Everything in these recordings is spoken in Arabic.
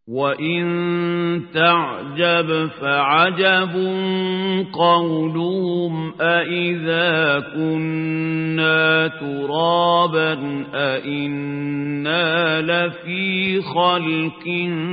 وَإِن تَعْجَبْ فَعَجَبٌ قَوْلُهُمْ أَإِذَا كُنَّا تُرَابًا أَإِنَّا لَفِي خَلْقٍ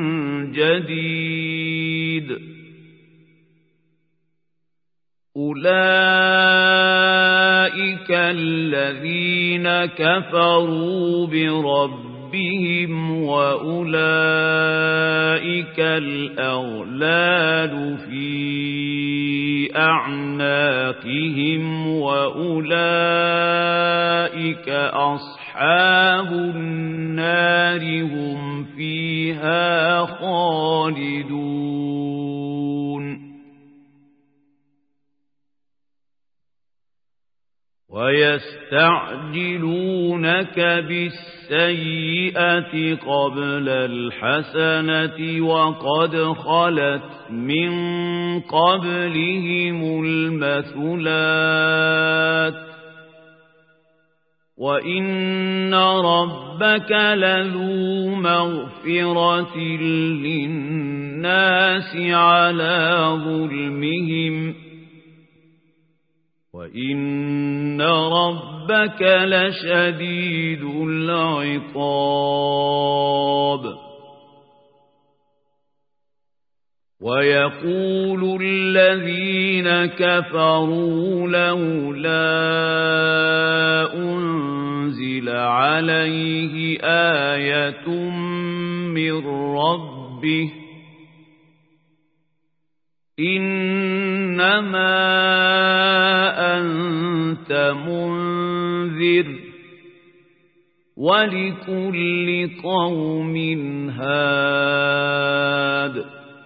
جَدِيدٍ أُولَئِكَ الَّذِينَ كَفَرُوا بِرَبِّهِمْ وَأُولَئِكَ الْأَغْلَالُ فِي أَعْنَاقِهِمْ وَأُولَئِكَ أَصْحَابُ النَّارِ هُمْ فِيهَا خَالِدُونَ وَيَسْتَعْجِلُونَكَ بِالسَّيِّئَةِ قَبْلَ الْحَسَنَةِ وَقَدْ خَلَتْ مِنْ قَبْلِهِمُ الْمَثُلَاتُ وَإِنَّ رَبَّكَ لَذُو مَغْفِرَةٍ لِلنَّاسِ عَلَى ظُلْمِهِمْ وَإِنَّ رَبَّكَ لَشَدِيدُ الْعِقَابِ وَيَقُولُ الَّذِينَ كَفَرُوا لَوْلَا أُنْزِلَ عَلَيْهِ آيَةٌ مِّن رَّبِّهِ إِنَّمَا أَنْتَ مُنذِرٌ وَلِكُلِّ قَوْمٍ هَادٍ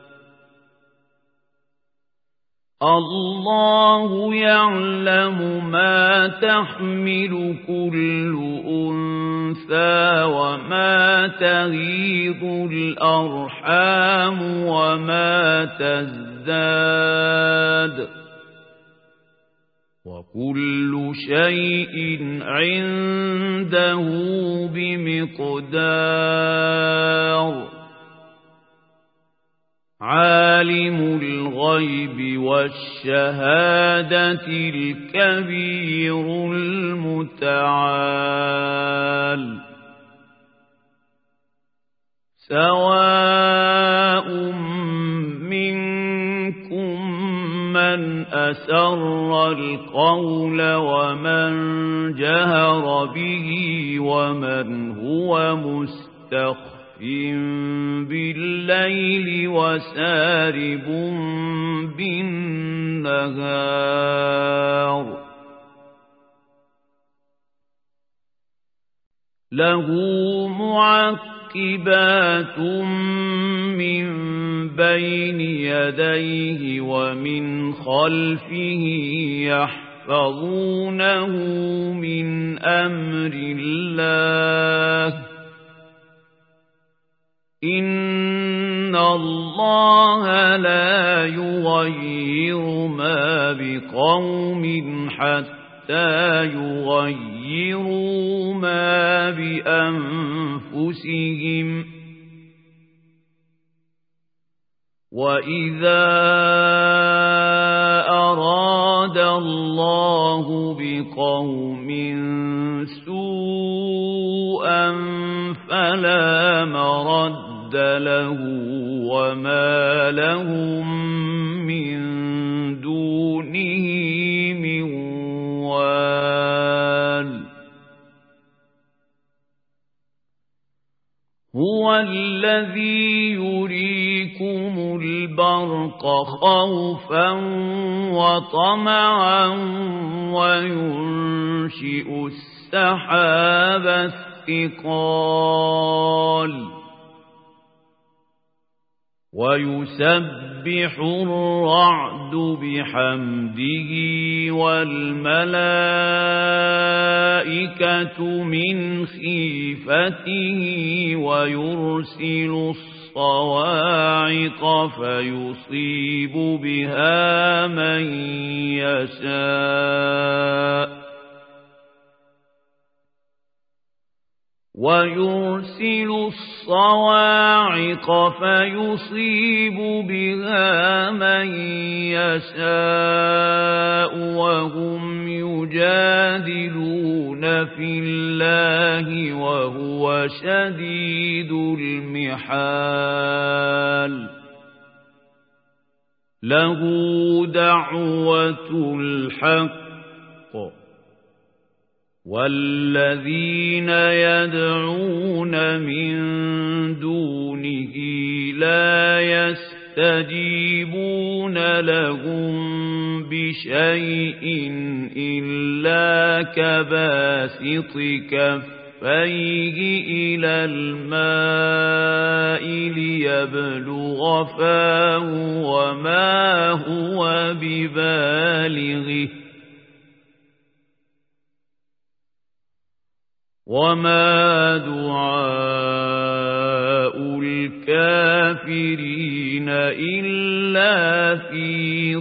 اللَّهُ يَعْلَمُ مَا تَحْمِلُ كُلُّ أُنثَىٰ وَمَا تَغِيضُ الْأَرْحَامُ وَمَا تَزْدَادُ وَكُلُّ شَيْءٍ عِندَهُ بِمِقْدَارٍ عَالِمُ الْغَيْبِ وَالشَّهَادَةِ الْكَبِيرُ الْمُتَعَالِ سَوَاءٌ مِّنكُم مَّنْ أَسَرَّ الْقَوْلَ وَمَنْ جَهَرَ بِهِ وَمَنْ هُوَ مُسْتَخْفٍ بِاللَّيْلِ وَسَارِبٌ بِالنَّهَارِ لَهُ مُعَقِّبَاتٌ مِّن بَيْنِ يَدَيْهِ وَمِنْ خَلْفِهِ يَحْفَظُونَهُ مِنْ أَمْرِ اللَّهِ إِنَّ اللَّهَ لَا يُغَيِّرُ مَا بِقَوْمٍ حَتَّى يُغَيِّرُوا مَا بِأَنفُسِهِمْ وَإِذَا أَرَادَ اللَّهُ بِقَوْمٍ سُوءًا فَلَا مَرَدَّ لَهُ وَمَا لَهُم مِّن دُونِهِ مِن وَالٍ هُوَ الَّذِي يُرِيكُمُ الْبَرْقَ خَوْفًا وَطَمَعًا وَيُنشِئُ السَّحَابَ الثِّقَالَ وَيُسَبِّحُ الرَّعْدُ بِحَمْدِهِ وَالْمَلَائِكَةُ مِنْ خِيفَتِهِ وَيُرْسِلُ الصَّوَاعِقَ فَيُصِيبُ بِهَا مَن يَشَاءُ ويرسل الصواعق فيصيب بها من يشاء وهم يجادلون في الله وهو شديد المحال له دعوة الحق والذين يدعون من دونه لا يستجيبون لهم بشيء إلا كباسط كفيه إلى الماء ليبلغ فاه وما هو ببالغه وما دعاء الكافرين إلا في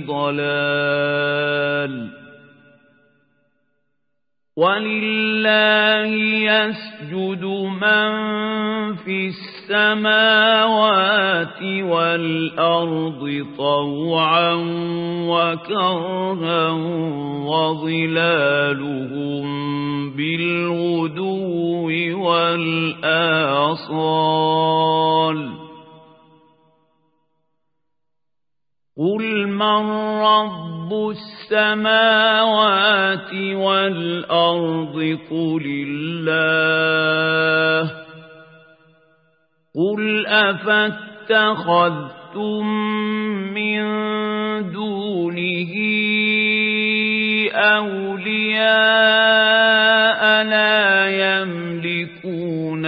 ضلال ولله يسجد من في السماوات والأرض طوعا وكرها وظلالهم بالغدو والآصال قل من رب السماوات والأرض قل الله قل أفاتخذتم من دونه أولياء لا يملكون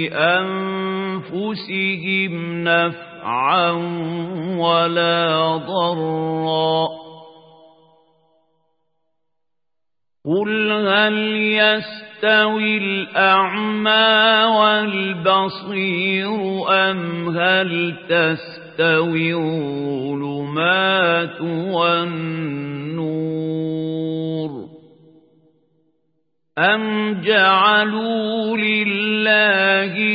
لأنفسهم نفعا ولا ضرا قل هل يستوي الأعمى والبصير أم هل تستوي الظلمات والنور أم جعلوا لله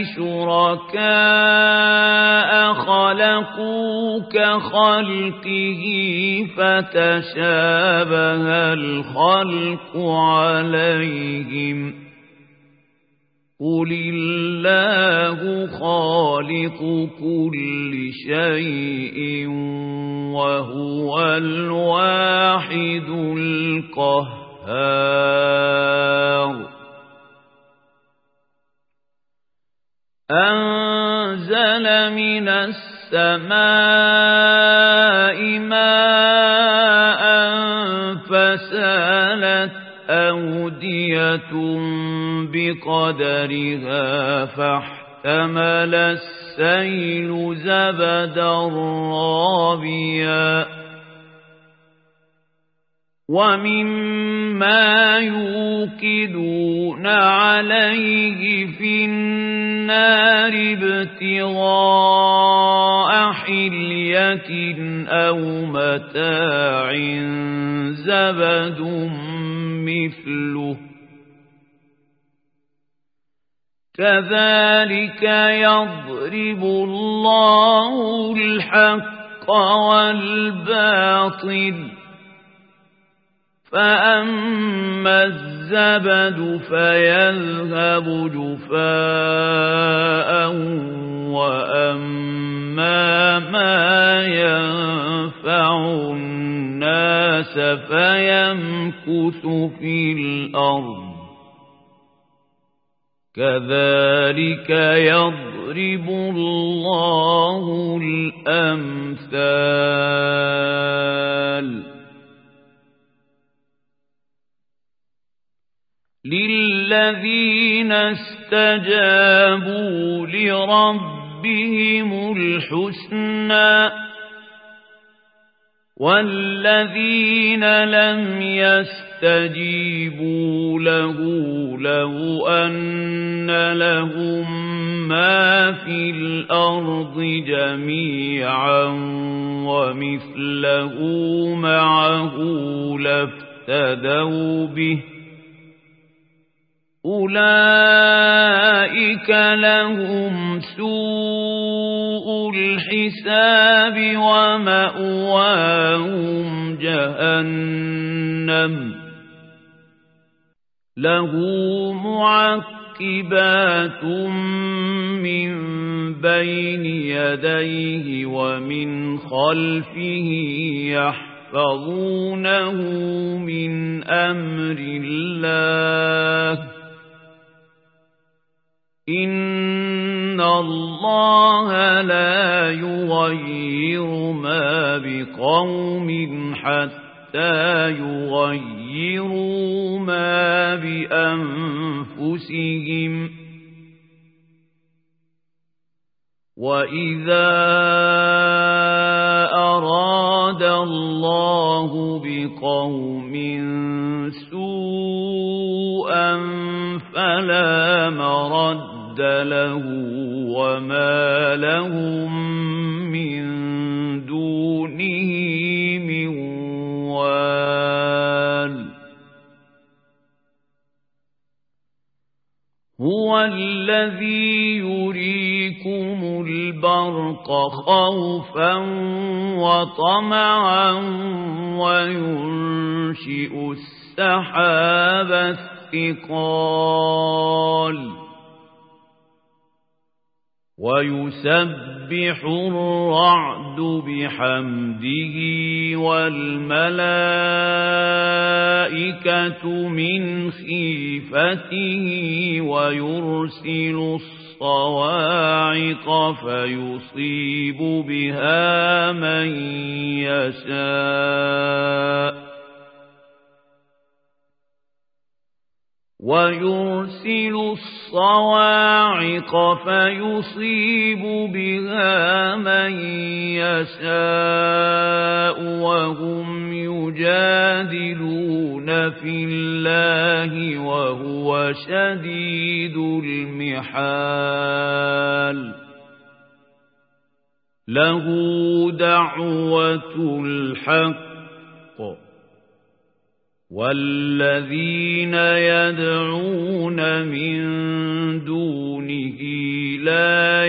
شركاء خلقوا كخلقه فتشابه الخلق عليهم قل الله خالق كل شيء وهو الواحد القهار أنزل من السماء ماء فسالت أودية بقدرها فاحتمل السيل زبدا رابيا ومما يوقدون عليه في النار ابتغاء حلية أو متاع زبد مثله كذلك يضرب الله الحق والباطل فأما الزبد فيذهب جفاء وأما ما ينفع الناس فيمكث في الأرض كذلك يضرب الله الأمثال للذين استجابوا لربهم الحسنى والذين لم يستجيبوا له لو أن لهم ما في الأرض جميعا ومثله معه لافتدوا به أولئك لهم سوء الحساب ومأواهم جهنم له معقبات من بين يديه ومن خلفه يحفظونه من أمر الله إن الله لا يغير ما بقوم حتى يغيروا ما بأنفسهم وإذا أراد الله بقوم سوءا فلا مرد له وما لهم من دونه من وال هو الذي يريكم البرق خوفا وطمعا وينشئ السحاب الثقال ويسبح الرعد بحمده والملائكة من خيفته ويرسل الصواعق فيصيب بها من يشاء ويرسل الصواعق فيصيب بها من يشاء وهم يجادلون في الله وهو شديد المحال له دعوة الحق والذين يدعون من دونه لا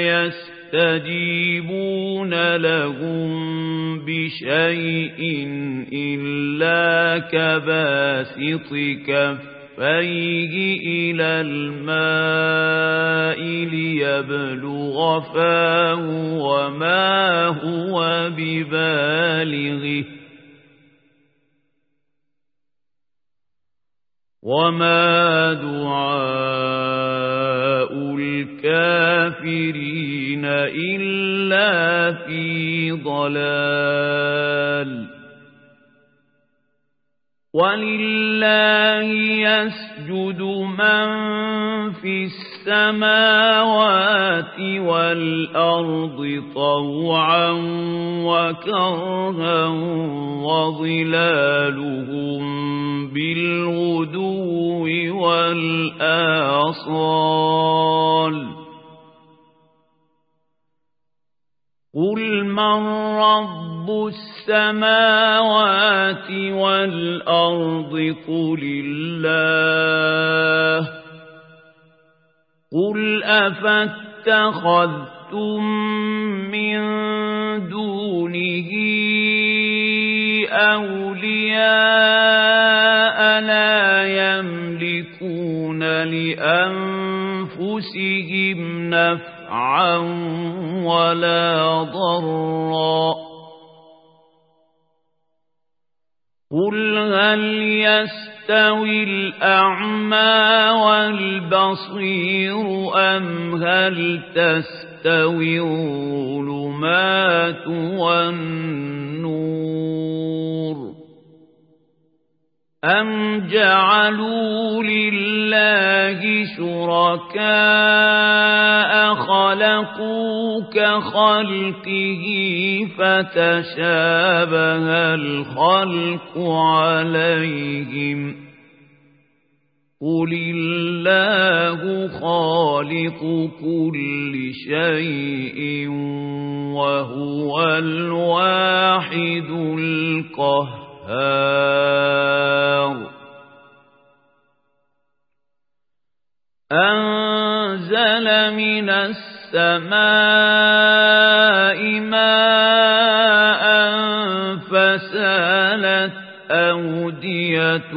يستجيبون لهم بشيء إلا كباسط كفيه إلى الماء ليبلغ فاه وما هو ببالغه وما دعاء الكافرين إلا في ضلال ولله يسجد من في السماوات والأرض طوعا وكرها وظلالهم بالغدو والآصال قل من رب السماوات والأرض قل الله قل أفاتخذتم من دونه أولياء لا يملكون لأنفسهم نفعا ولا ضرا قل هل يستوي الأعمى والبصير أم هل تستوي الظلمات والنور أم جعلوا لله شركاء خلقوا كخلقه فتشابه الخلق عليهم قل الله خالق كل شيء وهو الواحد القهار أنزل من السماء ماء فسالت أودية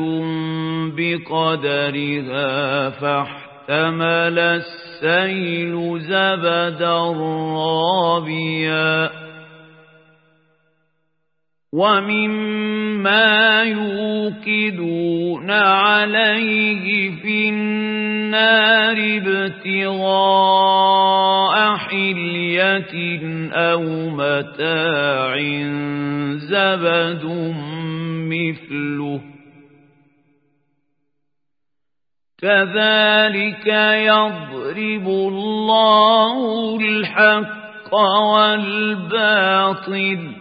بقدرها فاحتمل السيل زبدا رابيا ومما يوقدون عليه في النار ابتغاء حلية أو متاع زبد مثله كذلك يضرب الله الحق والباطل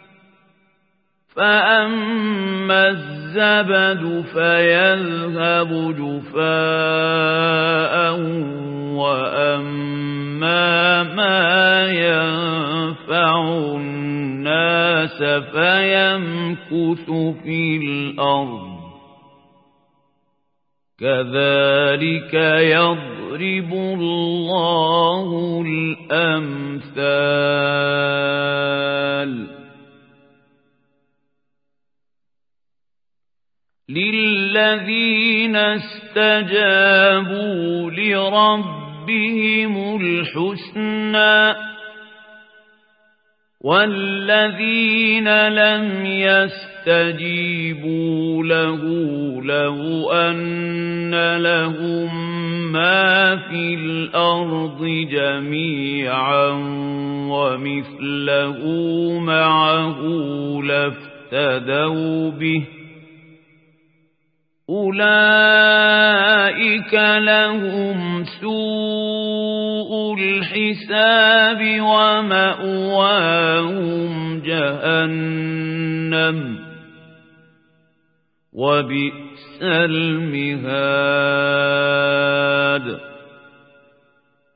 فأما الزبد فيذهب جفاء وأما ما ينفع الناس فيمكث في الأرض كذلك يضرب الله الأمثال للذين استجابوا لربهم الحسنى والذين لم يستجيبوا له لو أن لهم ما في الأرض جميعا ومثله معه لافتدوا به أولئك لهم سوء الحساب ومأواهم جهنم وبئس المهاد